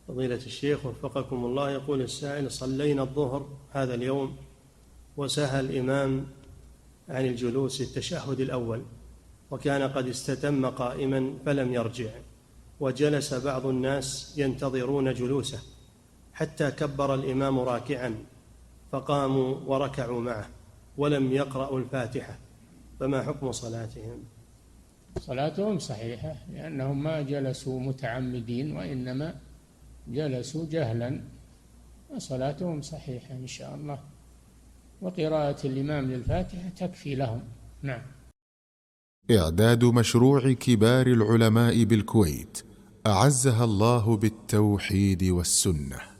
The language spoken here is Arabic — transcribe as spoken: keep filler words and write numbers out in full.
فضيلة الشيخ وفقكم الله، يقول السائل: صلينا الظهر هذا اليوم وسهى الإمام عن الجلوس التشهد الأول، وكان قد استتم قائما فلم يرجع، وجلس بعض الناس ينتظرون جلوسه حتى كبر الإمام راكعا، فقاموا وركعوا معه ولم يقرأوا الفاتحة، فما حكم صلاتهم؟ صلاتهم صحيحة، لأنهم ما جلسوا متعمدين وإنما جلسوا جهلا، وصلاتهم صحيحة إن شاء الله، وقراءة الإمام للفاتحة تكفي لهم. نعم. إعداد مشروع كبار العلماء بالكويت أعزها الله بالتوحيد والسنة.